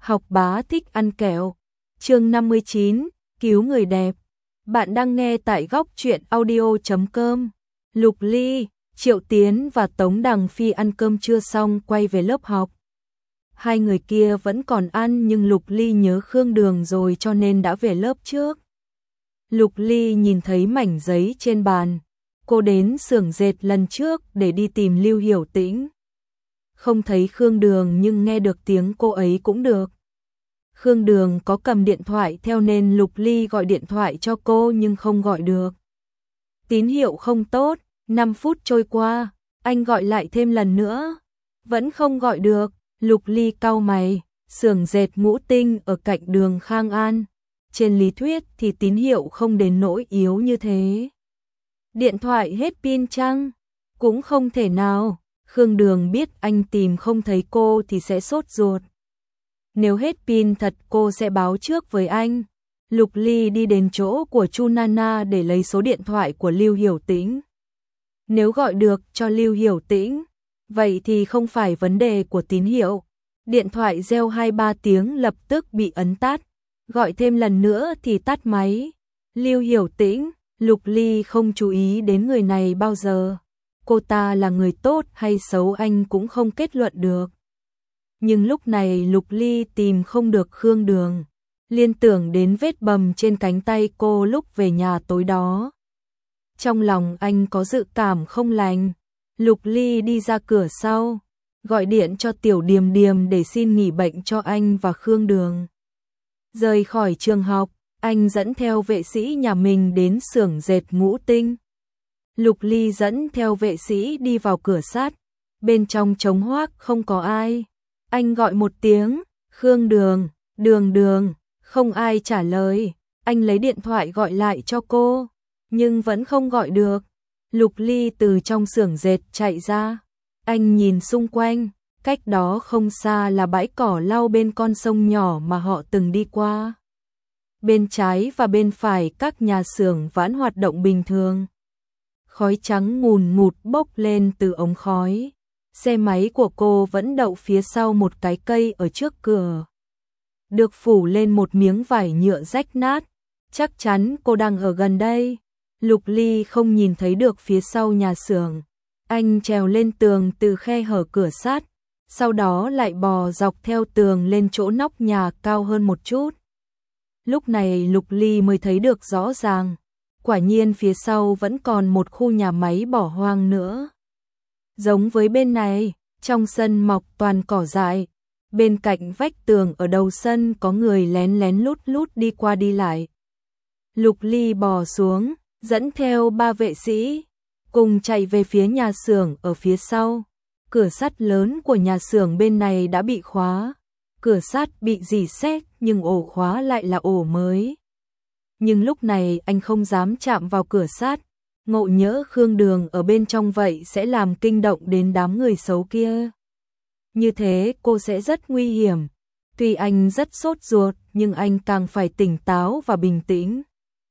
Học bá thích ăn kẹo. Chương 59, cứu người đẹp. Bạn đang nghe tại góc truyện audio.com. Lục Ly, Triệu Tiến và Tống Đằng Phi ăn cơm trưa xong quay về lớp học. Hai người kia vẫn còn ăn nhưng Lục Ly nhớ Khương Đường rồi cho nên đã về lớp trước. Lục Ly nhìn thấy mảnh giấy trên bàn. Cô đến xưởng dệt lần trước để đi tìm Lưu Hiểu Tĩnh. Không thấy Khương Đường nhưng nghe được tiếng cô ấy cũng được. Khương Đường có cầm điện thoại theo nên Lục Ly gọi điện thoại cho cô nhưng không gọi được. Tín hiệu không tốt, 5 phút trôi qua, anh gọi lại thêm lần nữa. Vẫn không gọi được, Lục Ly cau mày, xưởng dệt Ngũ Tinh ở cạnh đường Khang An. Trên lý thuyết thì tín hiệu không đến nỗi yếu như thế. Điện thoại hết pin chăng? Cũng không thể nào. Khương Đường biết anh tìm không thấy cô thì sẽ sốt ruột. Nếu hết pin thật cô sẽ báo trước với anh. Lục Ly đi đến chỗ của Chu Nana để lấy số điện thoại của Lưu Hiểu Tĩnh. Nếu gọi được cho Lưu Hiểu Tĩnh, vậy thì không phải vấn đề của tín hiệu. Điện thoại reo 2-3 tiếng lập tức bị ấn tắt. Gọi thêm lần nữa thì tắt máy. Lưu Hiểu Tĩnh, Lục Ly không chú ý đến người này bao giờ. Cô ta là người tốt hay xấu anh cũng không kết luận được. Nhưng lúc này Lục Ly tìm không được Khương Đường. Liên tưởng đến vết bầm trên cánh tay cô lúc về nhà tối đó. Trong lòng anh có dự cảm không lành. Lục Ly đi ra cửa sau, gọi điện cho Tiểu Điềm Điềm để xin nghỉ bệnh cho anh và Khương Đường. Rời khỏi trường học, anh dẫn theo vệ sĩ nhà mình đến xưởng dệt Ngũ Tinh. Lục Ly dẫn theo vệ sĩ đi vào cửa sắt, bên trong trống hoác không có ai. Anh gọi một tiếng, Khương Đường, Đường Đường, không ai trả lời. Anh lấy điện thoại gọi lại cho cô, nhưng vẫn không gọi được. Lục Ly từ trong xưởng dệt chạy ra. Anh nhìn xung quanh, cách đó không xa là bãi cỏ lau bên con sông nhỏ mà họ từng đi qua. Bên trái và bên phải các nhà xưởng vẫn hoạt động bình thường. Khói trắng ngùn ngụt bốc lên từ ống khói. Xe máy của cô vẫn đậu phía sau một cái cây ở trước cửa. Được phủ lên một miếng vải nhựa rách nát. Chắc chắn cô đang ở gần đây. Lục Ly không nhìn thấy được phía sau nhà xưởng. Anh trèo lên tường từ khe hở cửa sắt, sau đó lại bò dọc theo tường lên chỗ nóc nhà cao hơn một chút. Lúc này Lục Ly mới thấy được rõ ràng. Quả nhiên phía sau vẫn còn một khu nhà máy bỏ hoang nữa. Giống với bên này, trong sân mọc toàn cỏ dại. Bên cạnh vách tường ở đầu sân có người lén lén lút lút đi qua đi lại. Lục Ly bò xuống, dẫn theo 3 vệ sĩ, cùng chạy về phía nhà xưởng ở phía sau. Cửa sắt lớn của nhà xưởng bên này đã bị khóa. Cửa sắt bị rỉ sét nhưng ổ khóa lại là ổ mới. Nhưng lúc này anh không dám chạm vào cửa sắt. Ngộ nhỡ Khương Đường ở bên trong vậy sẽ làm kinh động đến đám người xấu kia. Như thế cô sẽ rất nguy hiểm. Tuy anh rất sốt ruột nhưng anh càng phải tỉnh táo và bình tĩnh.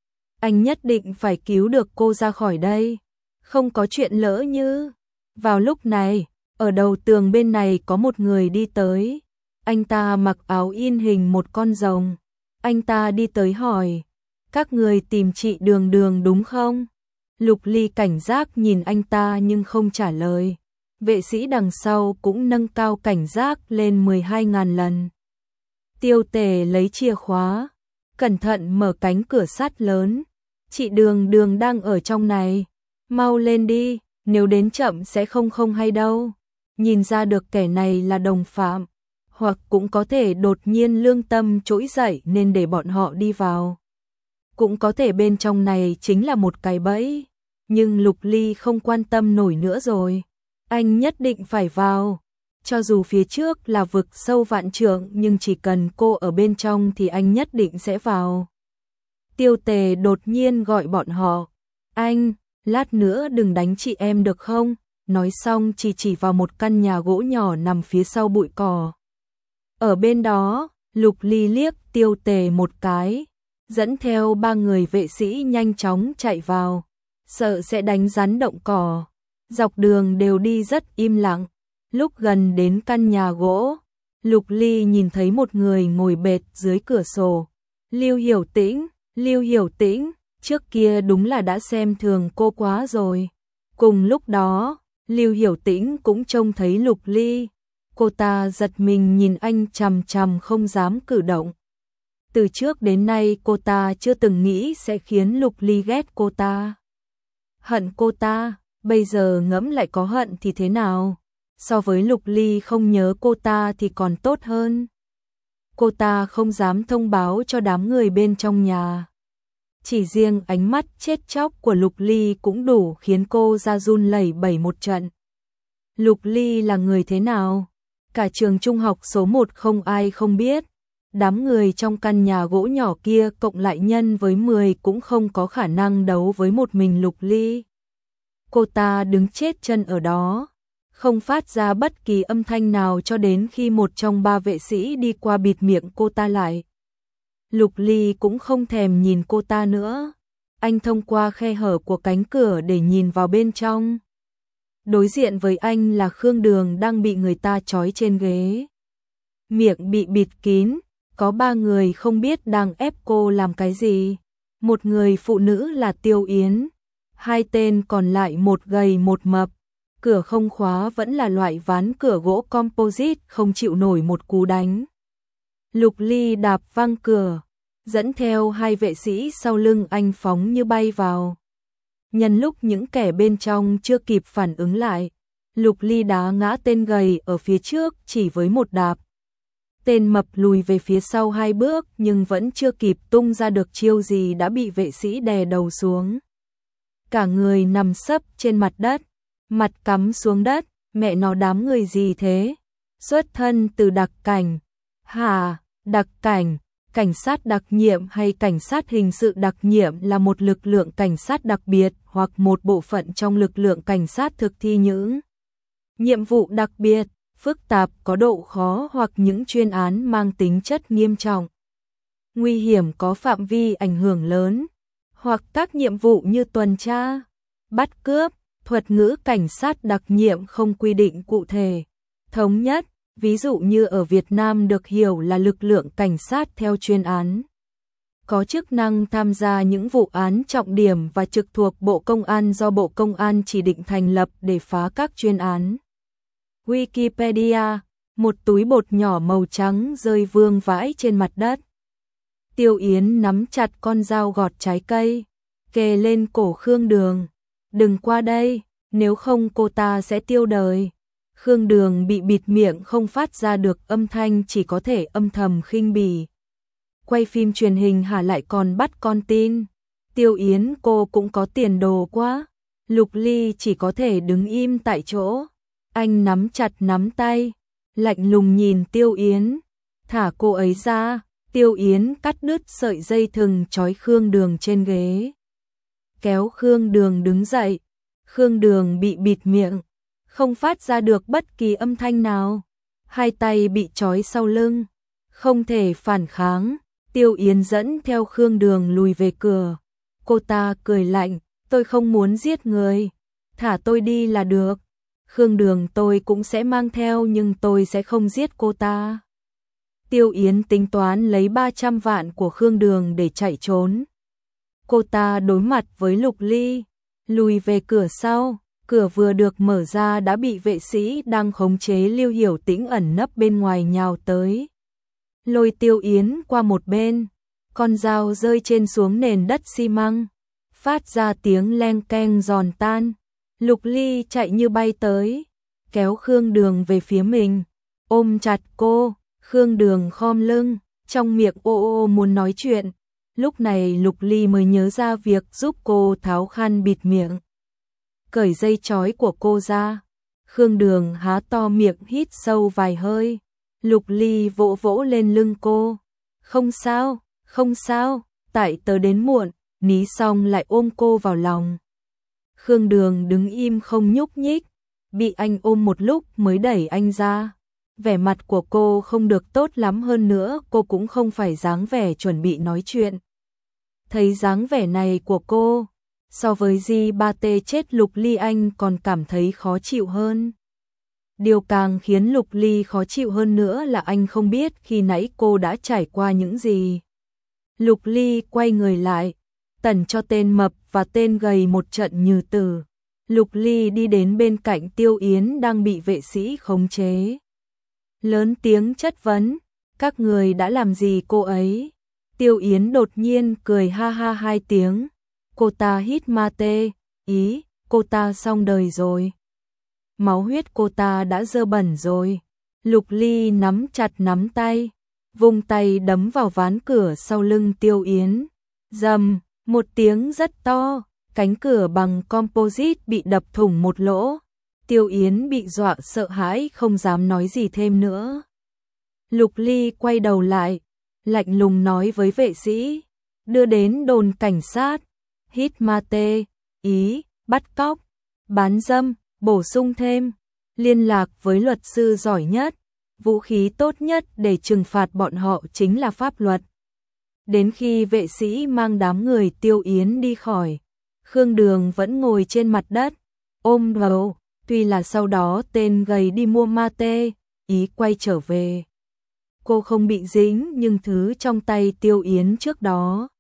Anh nhất định phải cứu được cô ra khỏi đây. Không có chuyện lỡ như. Vào lúc này, ở đầu tường bên này có một người đi tới. Anh ta mặc áo in hình một con rồng. Anh ta đi tới hỏi, các người tìm chị Đường Đường đúng không? Lục Ly cảnh giác nhìn anh ta nhưng không trả lời. Vệ sĩ đằng sau cũng nâng cao cảnh giác lên 12.000 lần. Tiêu Tề lấy chìa khóa, cẩn thận mở cánh cửa sắt lớn. Chị Đường Đường đang ở trong này. Mau lên đi, nếu đến chậm sẽ không hay đâu. Nhìn ra được kẻ này là đồng phạm, hoặc cũng có thể đột nhiên lương tâm trỗi dậy nên để bọn họ đi vào. Cũng có thể bên trong này chính là một cái bẫy, nhưng Lục Ly không quan tâm nổi nữa rồi. Anh nhất định phải vào, cho dù phía trước là vực sâu vạn trượng nhưng chỉ cần cô ở bên trong thì anh nhất định sẽ vào. Tiêu Tề đột nhiên gọi bọn họ, anh, lát nữa đừng đánh chị em được không? Nói xong chỉ vào một căn nhà gỗ nhỏ nằm phía sau bụi cỏ. Ở bên đó, Lục Ly liếc Tiêu Tề một cái, dẫn theo 3 người vệ sĩ nhanh chóng chạy vào, sợ sẽ đánh rắn động cỏ. Dọc đường đều đi rất im lặng. Lúc gần đến căn nhà gỗ, Lục Ly nhìn thấy một người ngồi bệt dưới cửa sổ. Lưu Hiểu Tĩnh, trước kia đúng là đã xem thường cô quá rồi. Cùng lúc đó, Lưu Hiểu Tĩnh cũng trông thấy Lục Ly. Cô ta giật mình nhìn anh chằm chằm không dám cử động. Từ trước đến nay cô ta chưa từng nghĩ sẽ khiến Lục Ly ghét cô ta. Hận cô ta, bây giờ ngẫm lại có hận thì thế nào? So với Lục Ly không nhớ cô ta thì còn tốt hơn. Cô ta không dám thông báo cho đám người bên trong nhà. Chỉ riêng ánh mắt chết chóc của Lục Ly cũng đủ khiến cô ra run lẩy bẩy một trận. Lục Ly là người thế nào? Cả trường trung học số 1 không ai không biết. Đám người trong căn nhà gỗ nhỏ kia cộng lại nhân với 10 cũng không có khả năng đấu với một mình Lục Ly. Cô ta đứng chết chân ở đó, không phát ra bất kỳ âm thanh nào cho đến khi một trong 3 vệ sĩ đi qua bịt miệng cô ta lại. Lục Ly cũng không thèm nhìn cô ta nữa. Anh thông qua khe hở của cánh cửa để nhìn vào bên trong. Đối diện với anh là Khương Đường đang bị người ta trói trên ghế. Miệng bị bịt kín, có 3 người không biết đang ép cô làm cái gì. Một người phụ nữ là Tiêu Yến, 2 tên còn lại một gầy một mập. Cửa không khóa vẫn là loại ván cửa gỗ composite không chịu nổi một cú đánh. Lục Ly đạp văng cửa, dẫn theo 2 vệ sĩ sau lưng anh phóng như bay vào. Nhân lúc những kẻ bên trong chưa kịp phản ứng lại, Lục Ly đá ngã tên gầy ở phía trước chỉ với một đạp. Tên mập lùi về phía sau 2 bước nhưng vẫn chưa kịp tung ra được chiêu gì đã bị vệ sĩ đè đầu xuống. Cả người nằm sấp trên mặt đất, mặt cắm xuống đất, mẹ nó đám người gì thế? Xuất thân từ đặc cảnh. Hả, đặc cảnh, cảnh sát đặc nhiệm hay cảnh sát hình sự đặc nhiệm là một lực lượng cảnh sát đặc biệt hoặc một bộ phận trong lực lượng cảnh sát thực thi những nhiệm vụ đặc biệt, phức tạp có độ khó hoặc những chuyên án mang tính chất nghiêm trọng, nguy hiểm có phạm vi ảnh hưởng lớn, hoặc các nhiệm vụ như tuần tra, bắt cướp. Thuật ngữ cảnh sát đặc nhiệm không quy định cụ thể, thống nhất, ví dụ như ở Việt Nam được hiểu là lực lượng cảnh sát theo chuyên án. Có chức năng tham gia những vụ án trọng điểm và trực thuộc Bộ Công an do Bộ Công an chỉ định thành lập để phá các chuyên án. Wikipedia, một túi bột nhỏ màu trắng rơi vương vãi trên mặt đất. Tiêu Yến nắm chặt con dao gọt trái cây, kề lên cổ Khương Đường. Đừng qua đây, nếu không cô ta sẽ tiêu đời. Khương Đường bị bịt miệng không phát ra được âm thanh, chỉ có thể âm thầm khinh bỉ. Quay phim truyền hình hả lại còn bắt con tin. Tiêu Yến cô cũng có tiền đồ quá. Lục Ly chỉ có thể đứng im tại chỗ. Anh nắm chặt nắm tay, lạnh lùng nhìn Tiêu Yến. Thả cô ấy ra. Tiêu Yến cắt đứt sợi dây thừng trói Khương Đường trên ghế, kéo Khương Đường đứng dậy. Khương Đường bị bịt miệng, không phát ra được bất kỳ âm thanh nào. 2 tay bị trói sau lưng, không thể phản kháng. Tiêu Yến dẫn theo Khương Đường lùi về cửa. Cô ta cười lạnh, tôi không muốn giết người, thả tôi đi là được. Khương Đường tôi cũng sẽ mang theo nhưng tôi sẽ không giết cô ta. Tiêu Yến tính toán lấy 300 vạn của Khương Đường để chạy trốn. Cô ta đối mặt với Lục Ly, lùi về cửa sau. Cửa vừa được mở ra đã bị vệ sĩ đang khống chế Lưu Hiểu Tĩnh ẩn nấp bên ngoài nhào tới, lôi Tiêu Yến qua một bên. Con dao rơi trên xuống nền đất xi măng, phát ra tiếng leng keng giòn tan. Lục Ly chạy như bay tới, kéo Khương Đường về phía mình, ôm chặt cô. Khương Đường khom lưng, trong miệng ô ô muốn nói chuyện. Lúc này Lục Ly mới nhớ ra việc giúp cô tháo khăn bịt miệng, cởi dây trói của cô ra. Khương Đường há to miệng hít sâu vài hơi. Lục Ly vỗ vỗ lên lưng cô. Không sao, không sao, tại tớ đến muộn. Ní xong lại ôm cô vào lòng. Khương Đường đứng im không nhúc nhích, bị anh ôm một lúc mới đẩy anh ra. Vẻ mặt của cô không được tốt lắm, hơn nữa cô cũng không phải dáng vẻ chuẩn bị nói chuyện. Thấy dáng vẻ này của cô, so với Di Ba Tê chết Lục Ly anh còn cảm thấy khó chịu hơn. Điều càng khiến Lục Ly khó chịu hơn nữa là anh không biết khi nãy cô đã trải qua những gì. Lục Ly quay người lại, tẩn cho tên mập và tên gầy một trận như tử. Lục Ly đi đến bên cạnh Tiêu Yến đang bị vệ sĩ khống chế. Lớn tiếng chất vấn, các người đã làm gì cô ấy? Tiêu Yến đột nhiên cười ha ha 2 tiếng. Cô ta hít ma tê, ý, cô ta xong đời rồi. Máu huyết cô ta đã dơ bẩn rồi. Lục Ly nắm chặt nắm tay, vung tay đấm vào ván cửa sau lưng Tiêu Yến. Rầm, một tiếng rất to, cánh cửa bằng composite bị đập thủng một lỗ. Tiêu Yến bị dọa sợ hãi không dám nói gì thêm nữa. Lục Ly quay đầu lại, lạnh lùng nói với vệ sĩ, đưa đến đồn cảnh sát, hít ma tê, ý, bắt cóc, bán dâm, bổ sung thêm, liên lạc với luật sư giỏi nhất, vũ khí tốt nhất để trừng phạt bọn họ chính là pháp luật. Đến khi vệ sĩ mang đám người Tiêu Yến đi khỏi, Khương Đường vẫn ngồi trên mặt đất, ôm đầu, tuy là sau đó tên gầy đi mua ma tê, ý quay trở về. Cô không bị dính nhưng thứ trong tay Tiêu Yến trước đó,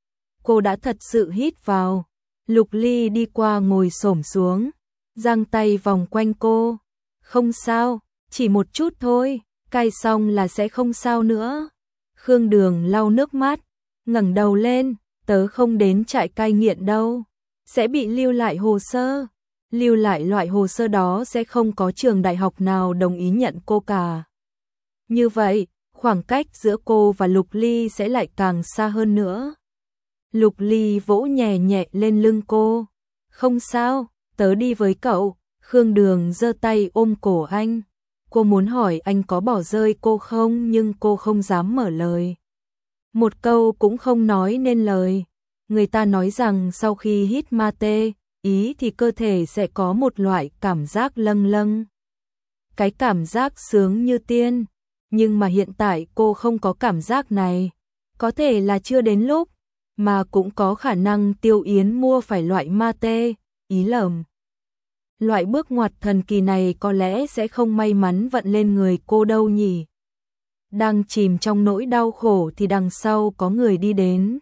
cô đã thật sự hít vào. Lục Ly đi qua ngồi xổm xuống, giang tay vòng quanh cô. Không sao, chỉ một chút thôi, cai xong là sẽ không sao nữa. Khương Đường lau nước mắt, ngẩng đầu lên, tớ không đến trại cai nghiện đâu, sẽ bị lưu lại hồ sơ. Lưu lại loại hồ sơ đó sẽ không có trường đại học nào đồng ý nhận cô cả. Như vậy, khoảng cách giữa cô và Lục Ly sẽ lại càng xa hơn nữa. Lục Ly vỗ nhẹ nhẹ lên lưng cô. Không sao, tớ đi với cậu. Khương Đường giơ tay ôm cổ anh. Cô muốn hỏi anh có bỏ rơi cô không nhưng cô không dám mở lời. Một câu cũng không nói nên lời. Người ta nói rằng sau khi hít ma tê, ý thì cơ thể sẽ có một loại cảm giác lâng lâng. Cái cảm giác sướng như tiên. Nhưng mà hiện tại cô không có cảm giác này. Có thể là chưa đến lúc, mà cũng có khả năng Tiêu Yến mua phải loại ma tê, ý lầm. Loại bước ngoặt thần kỳ này có lẽ sẽ không may mắn vận lên người cô đâu nhỉ. Đang chìm trong nỗi đau khổ thì đằng sau có người đi đến.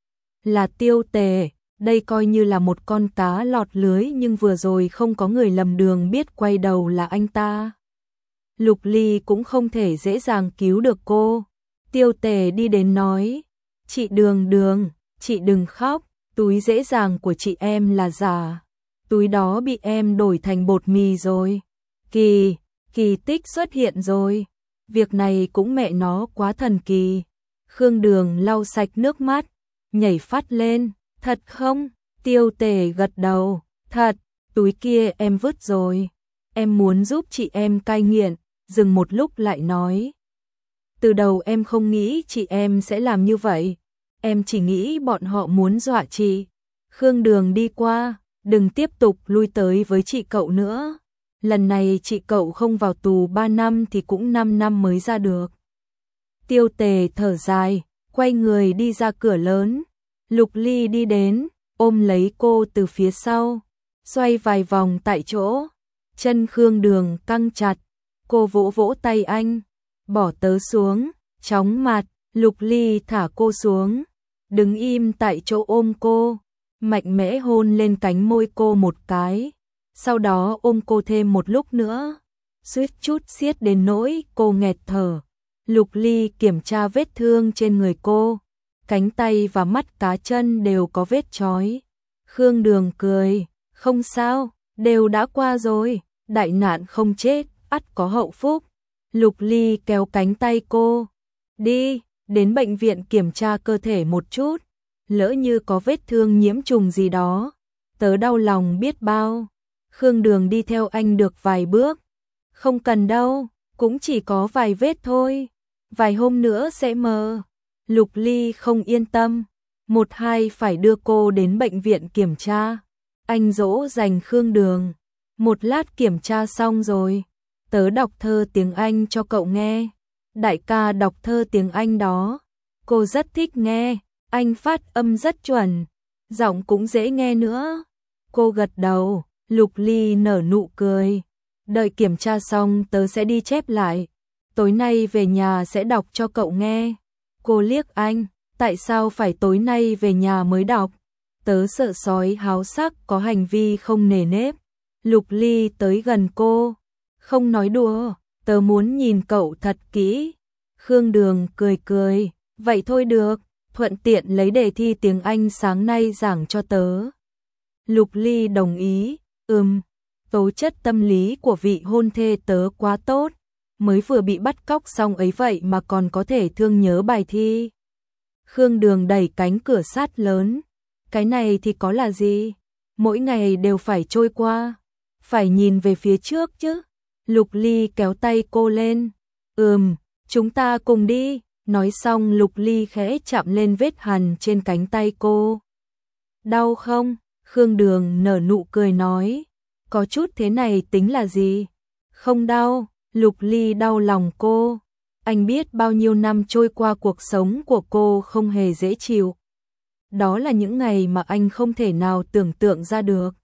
Là Tiêu Tề, đây coi như là một con cá lọt lưới nhưng vừa rồi không có người lầm đường biết quay đầu là anh ta. Lục Ly cũng không thể dễ dàng cứu được cô. Tiêu Tề đi đến nói, chị Đường, chị đừng khóc, túi dễ dàng của chị em là giả. Túi đó bị em đổi thành bột mì rồi. Kỳ tích xuất hiện rồi. Việc này cũng mẹ nó quá thần kỳ. Khương Đường lau sạch nước mắt, nhảy phát lên. Thật không? Tiêu Tề gật đầu. Thật, túi kia em vứt rồi. Em muốn giúp chị em cai nghiện. Dừng một lúc lại nói. Từ đầu em không nghĩ chị em sẽ làm như vậy. Em chỉ nghĩ bọn họ muốn dọa chị. Khương Đường đi qua. Đừng tiếp tục lui tới với chị cậu nữa. Lần này chị cậu không vào tù 3 năm thì cũng 5 năm mới ra được. Tiêu Tề thở dài, quay người đi ra cửa lớn. Lục Ly đi đến, ôm lấy cô từ phía sau, xoay vài vòng tại chỗ. Chân Khương Đường căng chặt, cô vỗ vỗ tay anh, bỏ tớ xuống, chóng mặt. Lục Ly thả cô xuống, đứng im tại chỗ ôm cô, mạnh mẽ hôn lên cánh môi cô một cái, sau đó ôm cô thêm một lúc nữa, suýt chút siết đến nỗi cô nghẹt thở. Lục Ly kiểm tra vết thương trên người cô, cánh tay và mắt cá chân đều có vết chói. Khương Đường cười, không sao, đều đã qua rồi, đại nạn không chết, ắt có hậu phúc. Lục Ly kéo cánh tay cô, đi, đến bệnh viện kiểm tra cơ thể một chút, lỡ như có vết thương nhiễm trùng gì đó, tớ đau lòng biết bao. Khương Đường đi theo anh được vài bước, không cần đâu, cũng chỉ có vài vết thôi, vài hôm nữa sẽ mờ. Lục Ly không yên tâm, 1-2 phải đưa cô đến bệnh viện kiểm tra. Anh dỗ dành Khương Đường, một lát kiểm tra xong rồi, tớ đọc thơ tiếng Anh cho cậu nghe. Đại ca đọc thơ tiếng Anh đó, cô rất thích nghe, anh phát âm rất chuẩn, giọng cũng dễ nghe nữa. Cô gật đầu, Lục Ly nở nụ cười. Đợi kiểm tra xong tớ sẽ đi chép lại. Tối nay về nhà sẽ đọc cho cậu nghe. Cô liếc anh, tại sao phải tối nay về nhà mới đọc? Tớ sợ sói háo sắc có hành vi không nề nếp. Lục Ly tới gần cô. Không nói đùa, tớ muốn nhìn cậu thật kỹ. Khương Đường cười cười, vậy thôi được, thuận tiện lấy đề thi tiếng Anh sáng nay giảng cho tớ. Lục Ly đồng ý, tố chất tâm lý của vị hôn thê tớ quá tốt, mới vừa bị bắt cóc xong ấy vậy mà còn có thể thương nhớ bài thi. Khương Đường đẩy cánh cửa sắt lớn, cái này thì có là gì, mỗi ngày đều phải trôi qua, phải nhìn về phía trước chứ. Lục Ly kéo tay cô lên, chúng ta cùng đi, nói xong Lục Ly khẽ chạm lên vết hằn trên cánh tay cô. Đau không? Khương Đường nở nụ cười nói, có chút thế này tính là gì? Không đau. Lục Ly đau lòng cô, anh biết bao nhiêu năm trôi qua cuộc sống của cô không hề dễ chịu. Đó là những ngày mà anh không thể nào tưởng tượng ra được.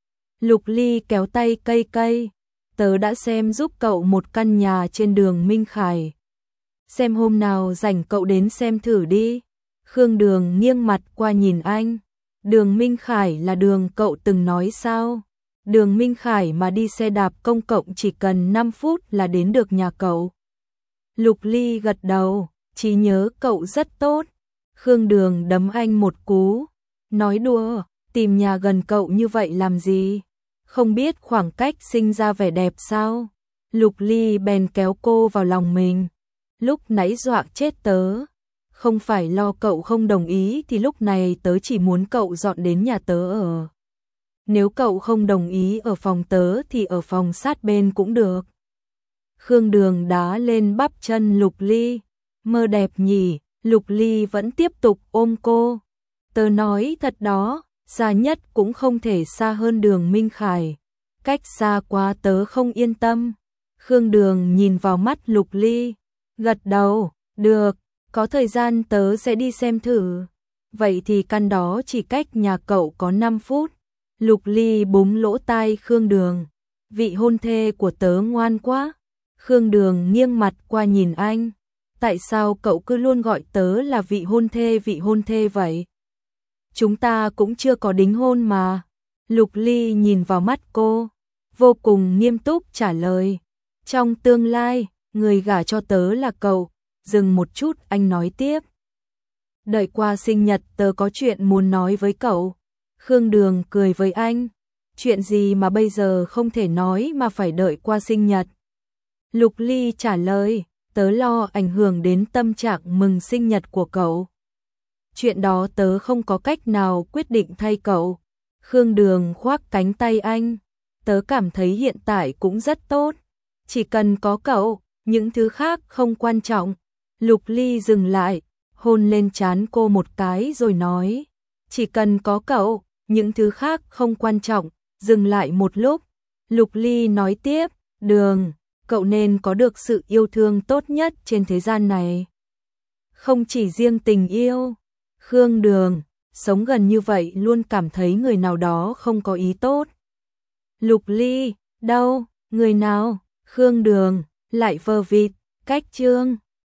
Lục Ly kéo tay cây cây, tớ đã xem giúp cậu một căn nhà trên đường Minh Khải. Xem hôm nào rảnh cậu đến xem thử đi. Khương Đường nghiêng mặt qua nhìn anh, đường Minh Khải là đường cậu từng nói sao? Đường Minh Khải mà đi xe đạp công cộng chỉ cần 5 phút là đến được nhà cậu. Lục Ly gật đầu, trí nhớ cậu rất tốt. Khương Đường đấm anh một cú, nói đùa, tìm nhà gần cậu như vậy làm gì? Không biết khoảng cách sinh ra vẻ đẹp sao? Lục Ly bèn kéo cô vào lòng mình. Lúc nãy dọa chết tớ, không phải lo cậu không đồng ý thì lúc này tớ chỉ muốn cậu dọn đến nhà tớ ở. Nếu cậu không đồng ý ở phòng tớ thì ở phòng sát bên cũng được. Khương Đường đá lên bắp chân Lục Ly. Mơ đẹp nhỉ, Lục Ly vẫn tiếp tục ôm cô. Tớ nói thật đó, xa nhất cũng không thể xa hơn đường Minh Khải. Cách xa quá tớ không yên tâm. Khương Đường nhìn vào mắt Lục Ly, gật đầu, được, có thời gian tớ sẽ đi xem thử. Vậy thì căn đó chỉ cách nhà cậu có 5 phút. Lục Ly búng lỗ tai Khương Đường, vị hôn thê của tớ ngoan quá. Khương Đường nghiêng mặt qua nhìn anh, tại sao cậu cứ luôn gọi tớ là vị hôn thê vậy? Chúng ta cũng chưa có đính hôn mà. Lục Ly nhìn vào mắt cô, vô cùng nghiêm túc trả lời, trong tương lai, người gả cho tớ là cậu. Dừng một chút anh nói tiếp, đợi qua sinh nhật tớ có chuyện muốn nói với cậu. Khương Đường cười với anh, chuyện gì mà bây giờ không thể nói mà phải đợi qua sinh nhật? Lục Ly trả lời, tớ lo ảnh hưởng đến tâm trạng mừng sinh nhật của cậu. Chuyện đó tớ không có cách nào quyết định thay cậu. Khương Đường khoác cánh tay anh, tớ cảm thấy hiện tại cũng rất tốt. Chỉ cần có cậu, những thứ khác không quan trọng. Lục Ly dừng lại, hôn lên trán cô một cái rồi nói, chỉ cần có cậu, những thứ khác không quan trọng. Dừng lại một lúc, Lục Ly nói tiếp, Đường, cậu nên có được sự yêu thương tốt nhất trên thế gian này. Không chỉ riêng tình yêu. Khương Đường, sống gần như vậy luôn cảm thấy người nào đó không có ý tốt. Lục Ly, đâu, người nào? Khương Đường, lại vờ vịt, cách chương.